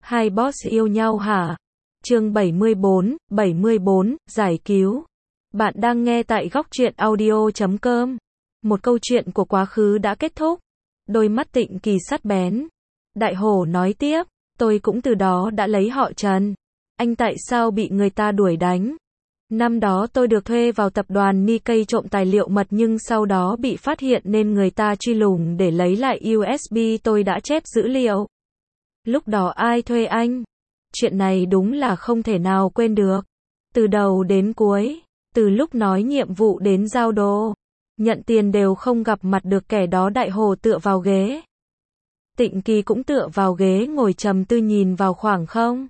Hai boss yêu nhau hả? Chương 74, giải cứu. Bạn đang nghe tại góc truyện audio.com. Một câu chuyện của quá khứ đã kết thúc. Đôi mắt Tịnh Kỳ sắc bén. Đại hổ nói tiếp, tôi cũng từ đó đã lấy họ Trần. Anh tại sao bị người ta đuổi đánh? Năm đó tôi được thuê vào tập đoàn Nikkei trộm tài liệu mật nhưng sau đó bị phát hiện nên người ta truy lùng để lấy lại USB tôi đã chép dữ liệu. Lúc đó ai thuê anh? Chuyện này đúng là không thể nào quên được. Từ đầu đến cuối, từ lúc nói nhiệm vụ đến giao đồ, nhận tiền đều không gặp mặt được kẻ đó. Đại hổ tựa vào ghế. Tịnh Kỳ cũng tựa vào ghế ngồi trầm tư nhìn vào khoảng không.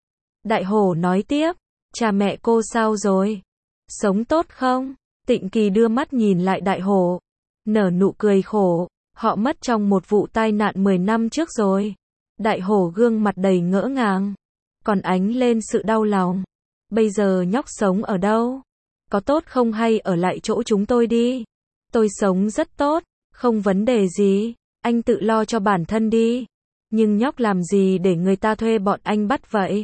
Đại hổ nói tiếp, cha mẹ cô sao rồi? Sống tốt không? Tịnh Kỳ đưa mắt nhìn lại đại hổ, nở nụ cười khổ, họ mất trong một vụ tai nạn 10 năm trước rồi. Đại hổ gương mặt đầy ngỡ ngàng, còn ánh lên sự đau lòng. Bây giờ nhóc sống ở đâu? Có tốt không hay ở lại chỗ chúng tôi đi? Tôi sống rất tốt, không vấn đề gì, anh tự lo cho bản thân đi. Nhưng nhóc làm gì để người ta thuê bọn anh bắt vậy?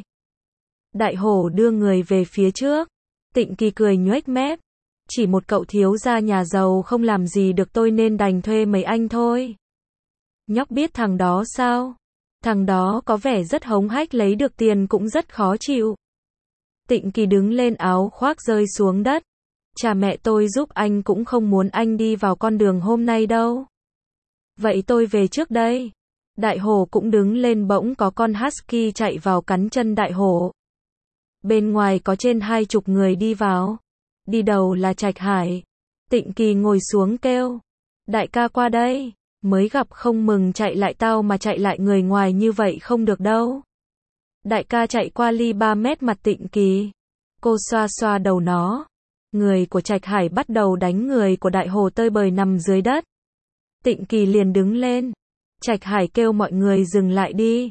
Đại hổ đưa người về phía trước. Tịnh Kỳ cười nhoếch mép. Chỉ một cậu thiếu gia nhà giàu không làm gì được tôi nên đành thuê mấy anh thôi. Nhóc biết thằng đó sao? Thằng đó có vẻ rất hống hách, lấy được tiền cũng rất khó chịu. Tịnh Kỳ đứng lên, áo khoác rơi xuống đất. Cha mẹ tôi giúp anh cũng không muốn anh đi vào con đường hôm nay đâu. Vậy tôi về trước đây. Đại hổ cũng đứng lên, bỗng có con husky chạy vào cắn chân đại hổ. Bên ngoài có trên 20 người đi vào. Đi đầu là Trạch Hải. Tịnh Kỳ ngồi xuống kêu, đại ca qua đây. Mới gặp không mừng chạy lại tao mà chạy lại người ngoài như vậy không được đâu. Đại ca chạy qua ly 3 mét mặt Tịnh Kỳ. Cô xoa xoa đầu nó. Người của Trạch Hải bắt đầu đánh người của đại hổ tơi bời nằm dưới đất. Tịnh Kỳ liền đứng lên. Trạch Hải kêu mọi người dừng lại đi.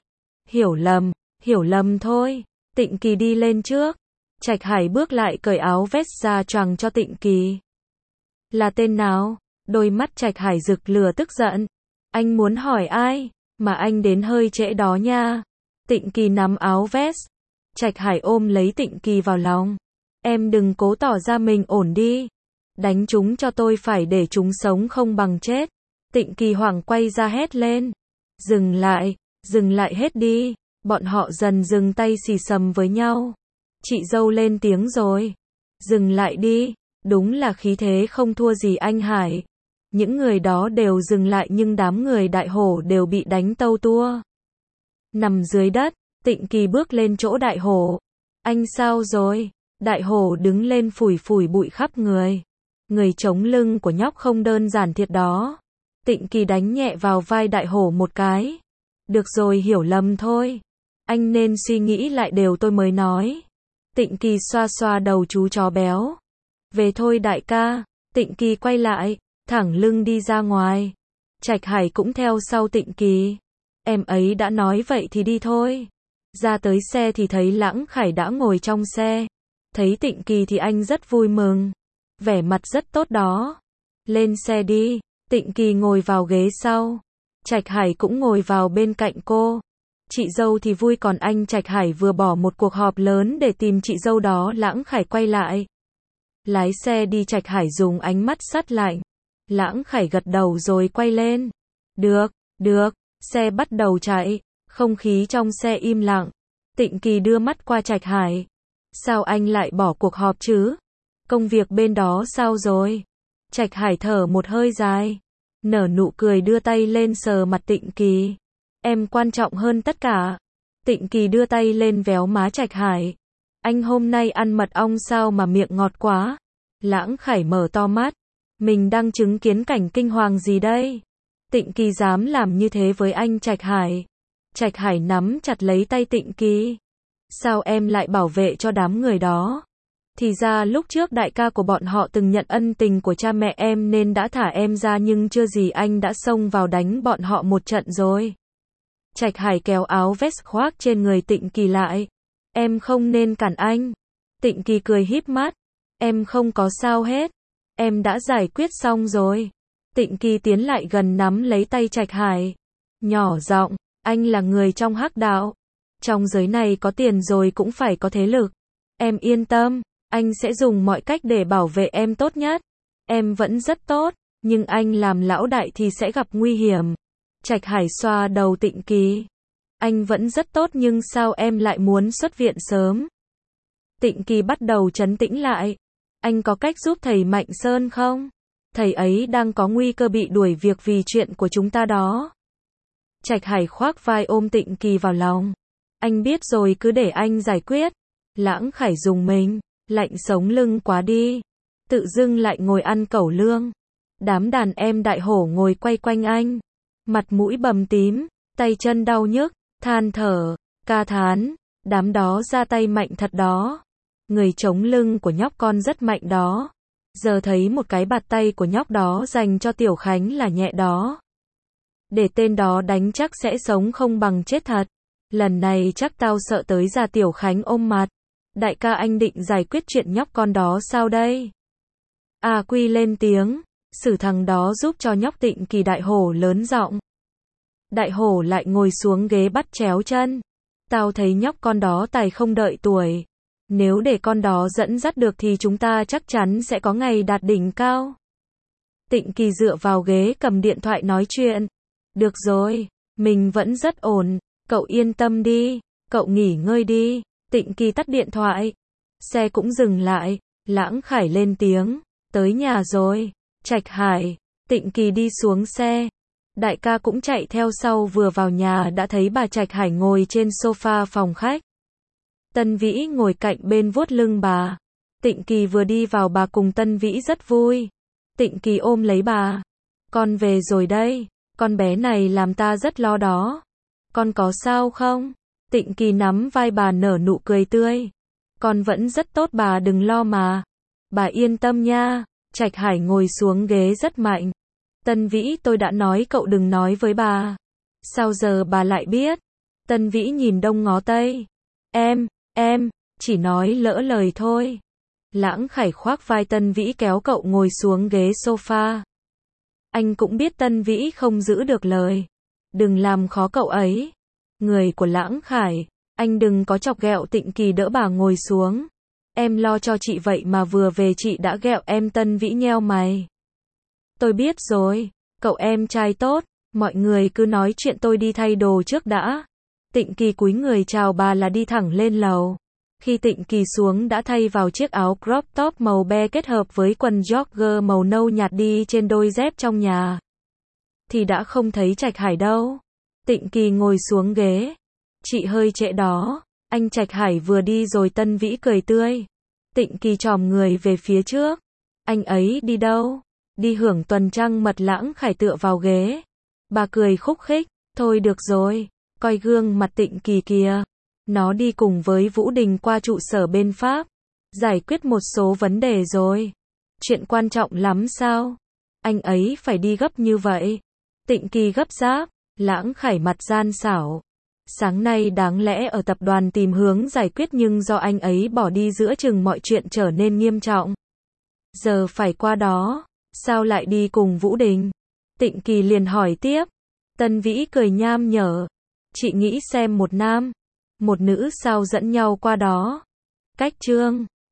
Hiểu lầm thôi. Tịnh Kỳ đi lên trước. Trạch Hải bước lại cởi áo vest ra choàng cho Tịnh Kỳ. Là tên nào? Đôi mắt Trạch Hải rực lửa tức giận. Anh muốn hỏi ai? Mà anh đến hơi trễ đó nha. Tịnh Kỳ nắm áo vest. Trạch Hải ôm lấy Tịnh Kỳ vào lòng. Em đừng cố tỏ ra mình ổn đi. Đánh chúng cho tôi, phải để chúng sống không bằng chết. Tịnh Kỳ hoảng quay ra hét lên. Dừng lại hết đi. Bọn họ dần dừng tay xì xầm với nhau. Chị dâu lên tiếng rồi. Dừng lại đi. Đúng là khí thế không thua gì anh Hải. Những người đó đều dừng lại nhưng đám người đại hổ đều bị đánh tâu tua. Nằm dưới đất, Tịnh Kỳ bước lên chỗ đại hổ. Anh sao rồi? Đại hổ đứng lên phủi phủi bụi khắp người. Người chống lưng của nhóc không đơn giản thiệt đó. Tịnh Kỳ đánh nhẹ vào vai đại hổ một cái. Được rồi, hiểu lầm thôi. Anh nên suy nghĩ lại đều tôi mới nói. Tịnh Kỳ xoa xoa đầu chú chó béo. Về thôi đại ca. Tịnh Kỳ quay lại, thẳng lưng đi ra ngoài. Trạch Hải cũng theo sau Tịnh Kỳ. Em ấy đã nói vậy thì đi thôi. Ra tới xe thì thấy Lãng Khải đã ngồi trong xe. Thấy Tịnh Kỳ thì anh rất vui mừng. Vẻ mặt rất tốt đó. Lên xe đi. Tịnh Kỳ ngồi vào ghế sau. Trạch Hải cũng ngồi vào bên cạnh cô. Chị dâu thì vui, còn anh Trạch Hải vừa bỏ một cuộc họp lớn để tìm chị dâu đó. Lãng Khải quay lại. Lái xe đi. Trạch Hải dùng ánh mắt sắt lạnh. Lãng Khải gật đầu rồi quay lên. Được. Xe bắt đầu chạy. Không khí trong xe im lặng. Tịnh Kỳ đưa mắt qua Trạch Hải. Sao anh lại bỏ cuộc họp chứ? Công việc bên đó sao rồi? Trạch Hải thở một hơi dài. Nở nụ cười đưa tay lên sờ mặt Tịnh Kỳ. Em quan trọng hơn tất cả. Tịnh Kỳ đưa tay lên véo má Trạch Hải. Anh hôm nay ăn mật ong sao mà miệng ngọt quá? Lãng Khải mở to mắt. Mình đang chứng kiến cảnh kinh hoàng gì đây? Tịnh Kỳ dám làm như thế với anh Trạch Hải. Trạch Hải nắm chặt lấy tay Tịnh Kỳ. Sao em lại bảo vệ cho đám người đó? Thì ra lúc trước đại ca của bọn họ từng nhận ân tình của cha mẹ em nên đã thả em ra, nhưng chưa gì anh đã xông vào đánh bọn họ một trận rồi. Trạch Hải kéo áo vest khoác trên người Tịnh Kỳ lại. Em không nên cản anh. Tịnh Kỳ cười híp mắt. Em không có sao hết. Em đã giải quyết xong rồi. Tịnh Kỳ tiến lại gần nắm lấy tay Trạch Hải. Nhỏ giọng, anh là người trong hắc đạo. Trong giới này có tiền rồi cũng phải có thế lực. Em yên tâm, anh sẽ dùng mọi cách để bảo vệ em tốt nhất. Em vẫn rất tốt, nhưng anh làm lão đại thì sẽ gặp nguy hiểm. Trạch Hải xoa đầu Tịnh Kỳ. Anh vẫn rất tốt nhưng sao em lại muốn xuất viện sớm? Tịnh Kỳ bắt đầu trấn tĩnh lại. Anh có cách giúp thầy Mạnh Sơn không? Thầy ấy đang có nguy cơ bị đuổi việc vì chuyện của chúng ta đó. Trạch Hải khoác vai ôm Tịnh Kỳ vào lòng. Anh biết rồi, cứ để anh giải quyết. Lãng Khải dùng mình, lạnh sống lưng quá đi. Tự dưng lại ngồi ăn cẩu lương. Đám đàn em đại hổ ngồi quay quanh anh. Mặt mũi bầm tím, tay chân đau nhức, than thở, ca thán. Đám đó ra tay mạnh thật đó. Người chống lưng của nhóc con rất mạnh đó. Giờ thấy một cái bạt tay của nhóc đó dành cho Tiểu Khánh là nhẹ đó. Để tên đó đánh chắc sẽ sống không bằng chết thật. Lần này chắc tao sợ tới già Tiểu Khánh ôm mặt. Đại ca, anh định giải quyết chuyện nhóc con đó sao đây? A Quy lên tiếng, xử thằng đó giúp cho nhóc. Tịnh Kỳ đại hổ lớn giọng. Đại hổ lại ngồi xuống ghế bắt chéo chân. Tao thấy nhóc con đó tài không đợi tuổi. Nếu để con đó dẫn dắt được thì chúng ta chắc chắn sẽ có ngày đạt đỉnh cao. Tịnh Kỳ dựa vào ghế cầm điện thoại nói chuyện. Được rồi, mình vẫn rất ổn, cậu yên tâm đi, cậu nghỉ ngơi đi. Tịnh Kỳ tắt điện thoại. Xe cũng dừng lại. Lãng Khải lên tiếng. Tới nhà rồi. Trạch Hải. Tịnh Kỳ đi xuống xe. Đại ca cũng chạy theo sau, vừa vào nhà đã thấy bà Trạch Hải ngồi trên sofa phòng khách. Tân Vĩ ngồi cạnh bên vuốt lưng bà. Tịnh Kỳ vừa đi vào, bà cùng Tân Vĩ rất vui. Tịnh Kỳ ôm lấy bà. Con về rồi đây. Con bé này làm ta rất lo đó. Con có sao không? Tịnh Kỳ nắm vai bà nở nụ cười tươi. Con vẫn rất tốt, bà đừng lo mà. Bà yên tâm nha. Trạch Hải ngồi xuống ghế rất mạnh. Tân Vĩ, tôi đã nói cậu đừng nói với bà. Sao giờ bà lại biết? Tân Vĩ nhìn đông ngó tây. Em, chỉ nói lỡ lời thôi. Lãng Khải khoác vai Tân Vĩ kéo cậu ngồi xuống ghế sofa. Anh cũng biết Tân Vĩ không giữ được lời. Đừng làm khó cậu ấy. Người của Lãng Khải, anh đừng có chọc ghẹo. Tịnh Kỳ đỡ bà ngồi xuống. Em lo cho chị vậy mà vừa về chị đã ghẹo em. Tân Vĩ nheo mày. Tôi biết rồi, cậu em trai tốt, mọi người cứ nói chuyện, tôi đi thay đồ trước đã. Tịnh Kỳ cúi người chào bà là đi thẳng lên lầu. Khi Tịnh Kỳ xuống đã thay vào chiếc áo crop top màu be kết hợp với quần jogger màu nâu nhạt đi trên đôi dép trong nhà. Thì đã không thấy Trạch Hải đâu. Tịnh Kỳ ngồi xuống ghế. Chị hơi trễ đó. Anh Trạch Hải vừa đi rồi. Tân Vĩ cười tươi. Tịnh Kỳ chòm người về phía trước. Anh ấy đi đâu? Đi hưởng tuần trăng mật. Lãng Khải tựa vào ghế. Bà cười khúc khích. Thôi được rồi. Coi gương mặt Tịnh Kỳ kìa. Nó đi cùng với Vũ Đình qua trụ sở bên Pháp. Giải quyết một số vấn đề rồi. Chuyện quan trọng lắm sao? Anh ấy phải đi gấp như vậy. Tịnh Kỳ gấp gáp. Lãng Khải mặt gian xảo. Sáng nay đáng lẽ ở tập đoàn tìm hướng giải quyết nhưng do anh ấy bỏ đi giữa chừng mọi chuyện trở nên nghiêm trọng. Giờ phải qua đó. Sao lại đi cùng Vũ Đình? Tịnh Kỳ liền hỏi tiếp. Tân Vĩ cười nham nhở. Chị nghĩ xem một nam, một nữ sao dẫn nhau qua đó. Cách Trương,